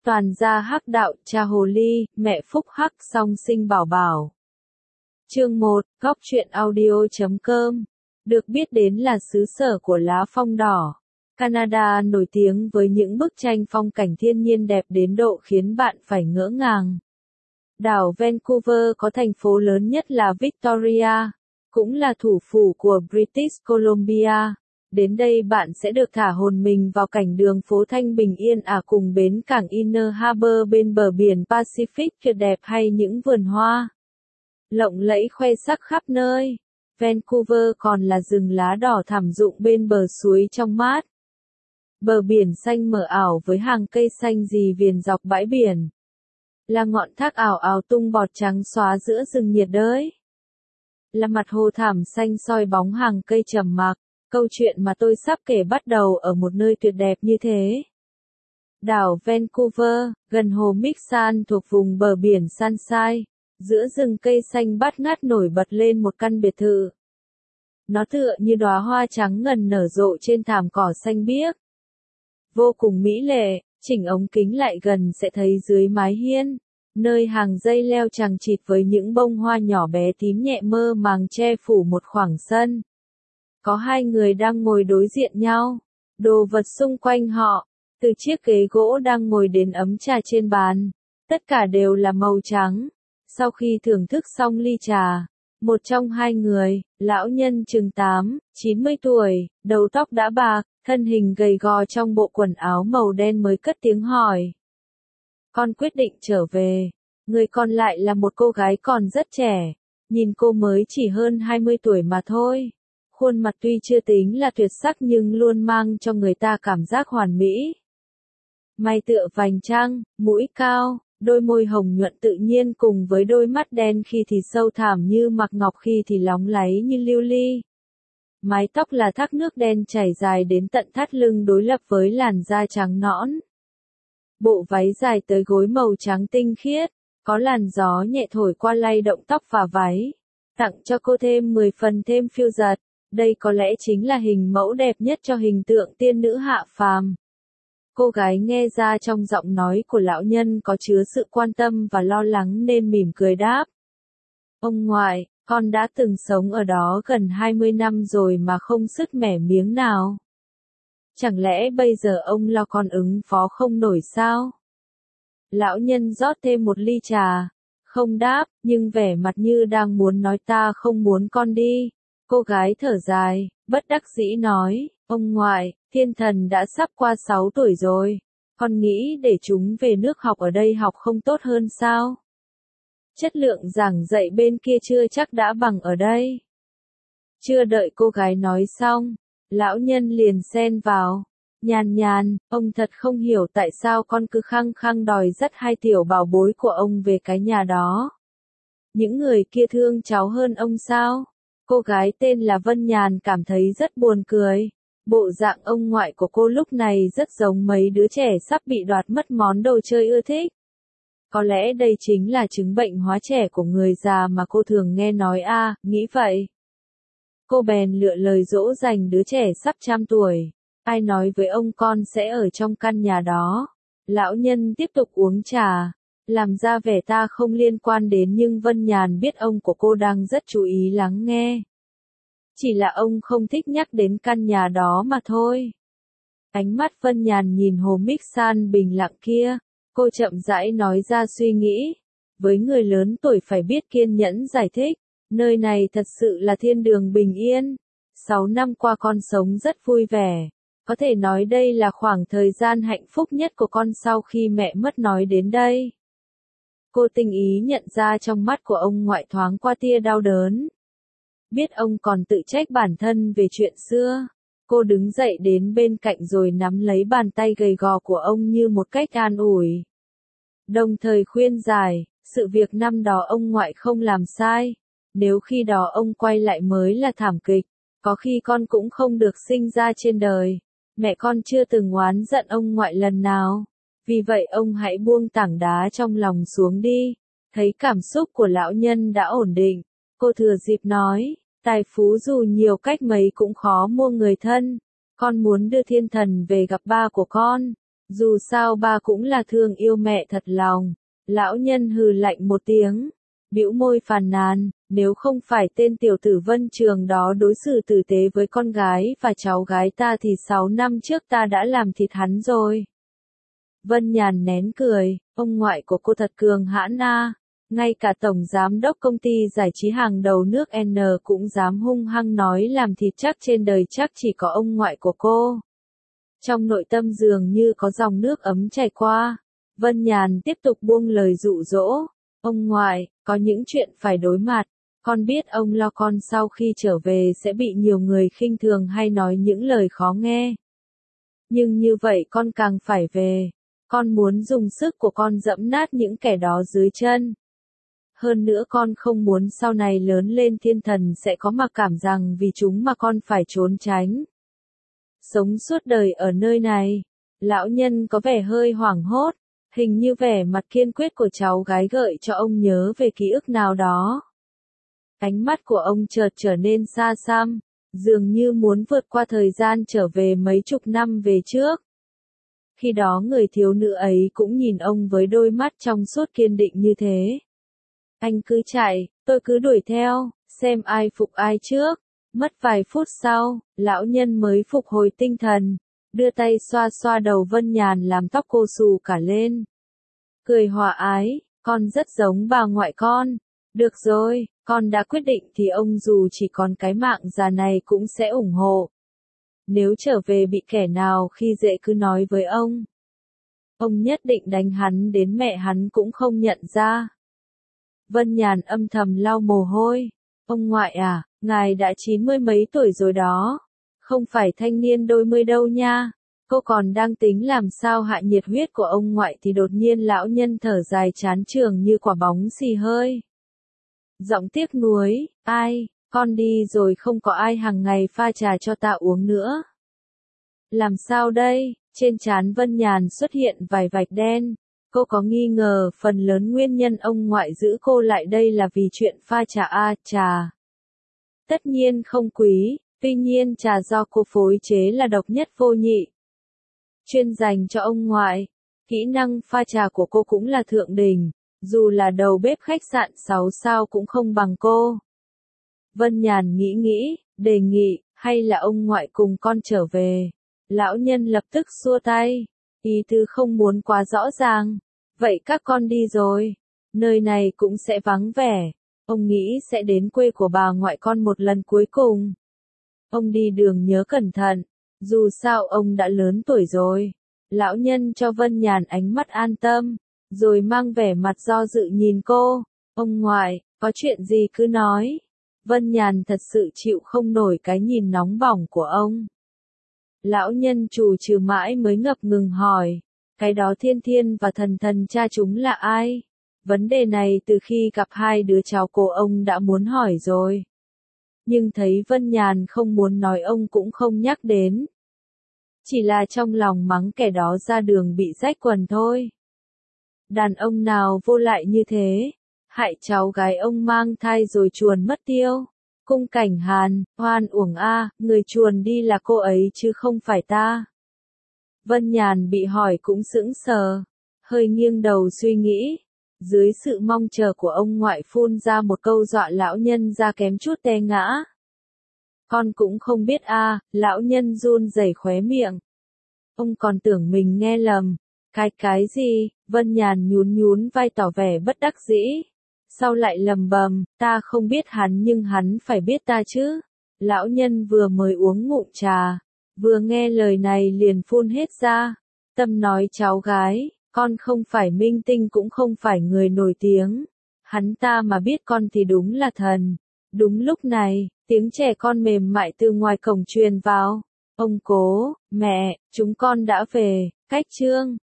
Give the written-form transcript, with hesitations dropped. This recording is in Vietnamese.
Toàn gia hắc đạo, cha hồ ly, mẹ phúc hắc song sinh bảo bảo. Chương 1, góc truyện audio.com. Được biết đến là xứ sở của lá phong đỏ. Canada nổi tiếng với những bức tranh phong cảnh thiên nhiên đẹp đến độ khiến bạn phải ngỡ ngàng. Đảo Vancouver có thành phố lớn nhất là Victoria, cũng là thủ phủ của British Columbia. Đến đây bạn sẽ được thả hồn mình vào cảnh đường phố thanh bình yên ả cùng bến cảng Inner Harbor bên bờ biển Pacific tuyệt đẹp hay những vườn hoa lộng lẫy khoe sắc khắp nơi. Vancouver còn là rừng lá đỏ thẳm rụng bên bờ suối trong mát. Bờ biển xanh mờ ảo với hàng cây xanh rì viền dọc bãi biển. Là ngọn thác ảo ảo tung bọt trắng xóa giữa rừng nhiệt đới. Là mặt hồ thảm xanh soi bóng hàng cây trầm mặc. Câu chuyện mà tôi sắp kể bắt đầu ở một nơi tuyệt đẹp như thế. Đảo Vancouver, gần hồ Mixan thuộc vùng bờ biển Sunshine, giữa rừng cây xanh bát ngát nổi bật lên một căn biệt thự. Nó tựa như đóa hoa trắng ngần nở rộ trên thảm cỏ xanh biếc. Vô cùng mỹ lệ, chỉnh ống kính lại gần sẽ thấy dưới mái hiên, nơi hàng dây leo chằng chịt với những bông hoa nhỏ bé tím nhẹ mơ màng che phủ một khoảng sân. Có hai người đang ngồi đối diện nhau, đồ vật xung quanh họ, từ chiếc ghế gỗ đang ngồi đến ấm trà trên bàn, tất cả đều là màu trắng. Sau khi thưởng thức xong ly trà, một trong hai người, lão nhân chừng 80 tuổi, đầu tóc đã bạc, thân hình gầy gò trong bộ quần áo màu đen mới cất tiếng hỏi. Con quyết định trở về. Người còn lại là một cô gái còn rất trẻ, nhìn cô mới chỉ hơn 20 tuổi mà thôi. Khuôn mặt tuy chưa tính là tuyệt sắc nhưng luôn mang cho người ta cảm giác hoàn mỹ. Mày tựa vành trăng, mũi cao, đôi môi hồng nhuận tự nhiên cùng với đôi mắt đen khi thì sâu thẳm như mặc ngọc khi thì lóng láy như lưu ly. Mái tóc là thác nước đen chảy dài đến tận thắt lưng đối lập với làn da trắng nõn. Bộ váy dài tới gối màu trắng tinh khiết, có làn gió nhẹ thổi qua lay động tóc và váy, tặng cho cô thêm 10 phần thêm phiêu dật. Đây có lẽ chính là hình mẫu đẹp nhất cho hình tượng tiên nữ hạ phàm. Cô gái nghe ra trong giọng nói của lão nhân có chứa sự quan tâm và lo lắng nên mỉm cười đáp. Ông ngoại, con đã từng sống ở đó gần 20 năm rồi mà không sứt mẻ miếng nào. Chẳng lẽ bây giờ ông lo con ứng phó không nổi sao? Lão nhân rót thêm một ly trà, không đáp, nhưng vẻ mặt như đang muốn nói ta không muốn con đi. Cô gái thở dài, bất đắc dĩ nói, ông ngoại, thiên thần đã sắp qua 6 tuổi rồi, con nghĩ để chúng về nước học ở đây học không tốt hơn sao? Chất lượng giảng dạy bên kia chưa chắc đã bằng ở đây. Chưa đợi cô gái nói xong, lão nhân liền xen vào, nhàn, ông thật không hiểu tại sao con cứ khăng khăng đòi dắt hai tiểu bảo bối của ông về cái nhà đó. Những người kia thương cháu hơn ông sao? Cô gái tên là Vân Nhàn cảm thấy rất buồn cười. Bộ dạng ông ngoại của cô lúc này rất giống mấy đứa trẻ sắp bị đoạt mất món đồ chơi ưa thích. Có lẽ đây chính là chứng bệnh hóa trẻ của người già mà cô thường nghe nói nghĩ vậy. Cô bèn lựa lời dỗ dành đứa trẻ sắp trăm tuổi. Ai nói với ông con sẽ ở trong căn nhà đó? Lão nhân tiếp tục uống trà, làm ra vẻ ta không liên quan đến nhưng Vân Nhàn biết ông của cô đang rất chú ý lắng nghe. Chỉ là ông không thích nhắc đến căn nhà đó mà thôi. Ánh mắt Vân Nhàn nhìn hồ Mixan bình lặng kia, cô chậm rãi nói ra suy nghĩ. Với người lớn tuổi phải biết kiên nhẫn giải thích, nơi này thật sự là thiên đường bình yên. 6 năm qua con sống rất vui vẻ. Có thể nói đây là khoảng thời gian hạnh phúc nhất của con sau khi mẹ mất nói đến đây. Cô tinh ý nhận ra trong mắt của ông ngoại thoáng qua tia đau đớn. Biết ông còn tự trách bản thân về chuyện xưa. Cô đứng dậy đến bên cạnh rồi nắm lấy bàn tay gầy gò của ông như một cách an ủi. Đồng thời khuyên giải, sự việc năm đó ông ngoại không làm sai. Nếu khi đó ông quay lại mới là thảm kịch, có khi con cũng không được sinh ra trên đời. Mẹ con chưa từng oán giận ông ngoại lần nào. Vì vậy ông hãy buông tảng đá trong lòng xuống đi. Thấy cảm xúc của lão nhân đã ổn định, cô thừa dịp nói, tài phú dù nhiều cách mấy cũng khó mua người thân. Con muốn đưa thiên thần về gặp ba của con. Dù sao ba cũng là thương yêu mẹ thật lòng. Lão nhân hừ lạnh một tiếng, bĩu môi phàn nàn, nếu không phải tên tiểu tử Vân Trường đó đối xử tử tế với con gái và cháu gái ta thì 6 năm trước ta đã làm thịt hắn rồi. Vân Nhàn nén cười, ông ngoại của cô thật cường hãn a, ngay cả tổng giám đốc công ty giải trí hàng đầu nước N cũng dám hung hăng nói làm thịt, chắc trên đời chắc chỉ có ông ngoại của cô. Trong nội tâm dường như có dòng nước ấm chảy qua, Vân Nhàn tiếp tục buông lời dụ dỗ, ông ngoại, có những chuyện phải đối mặt, con biết ông lo con sau khi trở về sẽ bị nhiều người khinh thường hay nói những lời khó nghe. Nhưng như vậy con càng phải về, con muốn dùng sức của con dẫm nát những kẻ đó dưới chân. Hơn nữa con không muốn sau này lớn lên thiên thần sẽ có mặc cảm rằng vì chúng mà con phải trốn tránh. Sống suốt đời ở nơi này, lão nhân có vẻ hơi hoảng hốt, hình như vẻ mặt kiên quyết của cháu gái gợi cho ông nhớ về ký ức nào đó. Ánh mắt của ông chợt trở nên xa xăm, dường như muốn vượt qua thời gian trở về mấy chục năm về trước. Khi đó người thiếu nữ ấy cũng nhìn ông với đôi mắt trong suốt kiên định như thế. Anh cứ chạy, tôi cứ đuổi theo, xem ai phục ai trước. Mất vài phút sau, lão nhân mới phục hồi tinh thần, đưa tay xoa xoa đầu Vân Nhàn làm tóc cô xù cả lên. Cười hòa ái, con rất giống bà ngoại con. Được rồi, con đã quyết định thì ông dù chỉ còn cái mạng già này cũng sẽ ủng hộ. Nếu trở về bị kẻ nào khi dễ cứ nói với ông. Ông nhất định đánh hắn đến mẹ hắn cũng không nhận ra. Vân Nhàn âm thầm lau mồ hôi. Ông ngoại à, ngài đã 90 mấy tuổi rồi đó. Không phải thanh niên đôi mươi đâu nha. Cô còn đang tính làm sao hạ nhiệt huyết của ông ngoại thì đột nhiên lão nhân thở dài chán chường như quả bóng xì hơi. Giọng tiếc nuối, ai, con đi rồi không có ai hàng ngày pha trà cho ta uống nữa. Làm sao đây, trên trán Vân Nhàn xuất hiện vài vạch đen. Cô có nghi ngờ phần lớn nguyên nhân ông ngoại giữ cô lại đây là vì chuyện pha trà trà. Tất nhiên không quý, tuy nhiên trà do cô phối chế là độc nhất vô nhị. Chuyên dành cho ông ngoại, kỹ năng pha trà của cô cũng là thượng đỉnh, dù là đầu bếp khách sạn 6 sao cũng không bằng cô. Vân Nhàn nghĩ, đề nghị, hay là ông ngoại cùng con trở về. Lão nhân lập tức xua tay, ý tứ không muốn quá rõ ràng. Vậy các con đi rồi, nơi này cũng sẽ vắng vẻ. Ông nghĩ sẽ đến quê của bà ngoại con một lần cuối cùng. Ông đi đường nhớ cẩn thận, dù sao ông đã lớn tuổi rồi. Lão nhân cho Vân Nhàn ánh mắt an tâm, rồi mang vẻ mặt do dự nhìn cô. Ông ngoại, có chuyện gì cứ nói. Vân Nhàn thật sự chịu không nổi cái nhìn nóng bỏng của ông. Lão nhân trù trừ mãi mới ngập ngừng hỏi, cái đó Thiên Thiên và Thần Thần cha chúng là ai? Vấn đề này từ khi gặp hai đứa cháu cô ông đã muốn hỏi rồi. Nhưng thấy Vân Nhàn không muốn nói ông cũng không nhắc đến. Chỉ là trong lòng mắng kẻ đó ra đường bị rách quần thôi. Đàn ông nào vô lại như thế, hại cháu gái ông mang thai rồi chuồn mất tiêu. Cung Cảnh Hàn, oan uổng a, người chuồn đi là cô ấy chứ không phải ta. Vân Nhàn bị hỏi cũng sững sờ, hơi nghiêng đầu suy nghĩ. Dưới sự mong chờ của ông ngoại phun ra một câu dọa lão nhân ra kém chút té ngã. Con cũng không biết a, lão nhân run rẩy khóe miệng. Ông còn tưởng mình nghe lầm. Cái gì? Vân Nhàn nhún vai tỏ vẻ bất đắc dĩ. Sau lại lầm bầm, ta không biết hắn nhưng hắn phải biết ta chứ. Lão nhân vừa mới uống ngụm trà, vừa nghe lời này liền phun hết ra. Tâm nói cháu gái, con không phải minh tinh cũng không phải người nổi tiếng. Hắn ta mà biết con thì đúng là thần. Đúng lúc này, tiếng trẻ con mềm mại từ ngoài cổng truyền vào. Ông cố, mẹ, chúng con đã về, cách chương.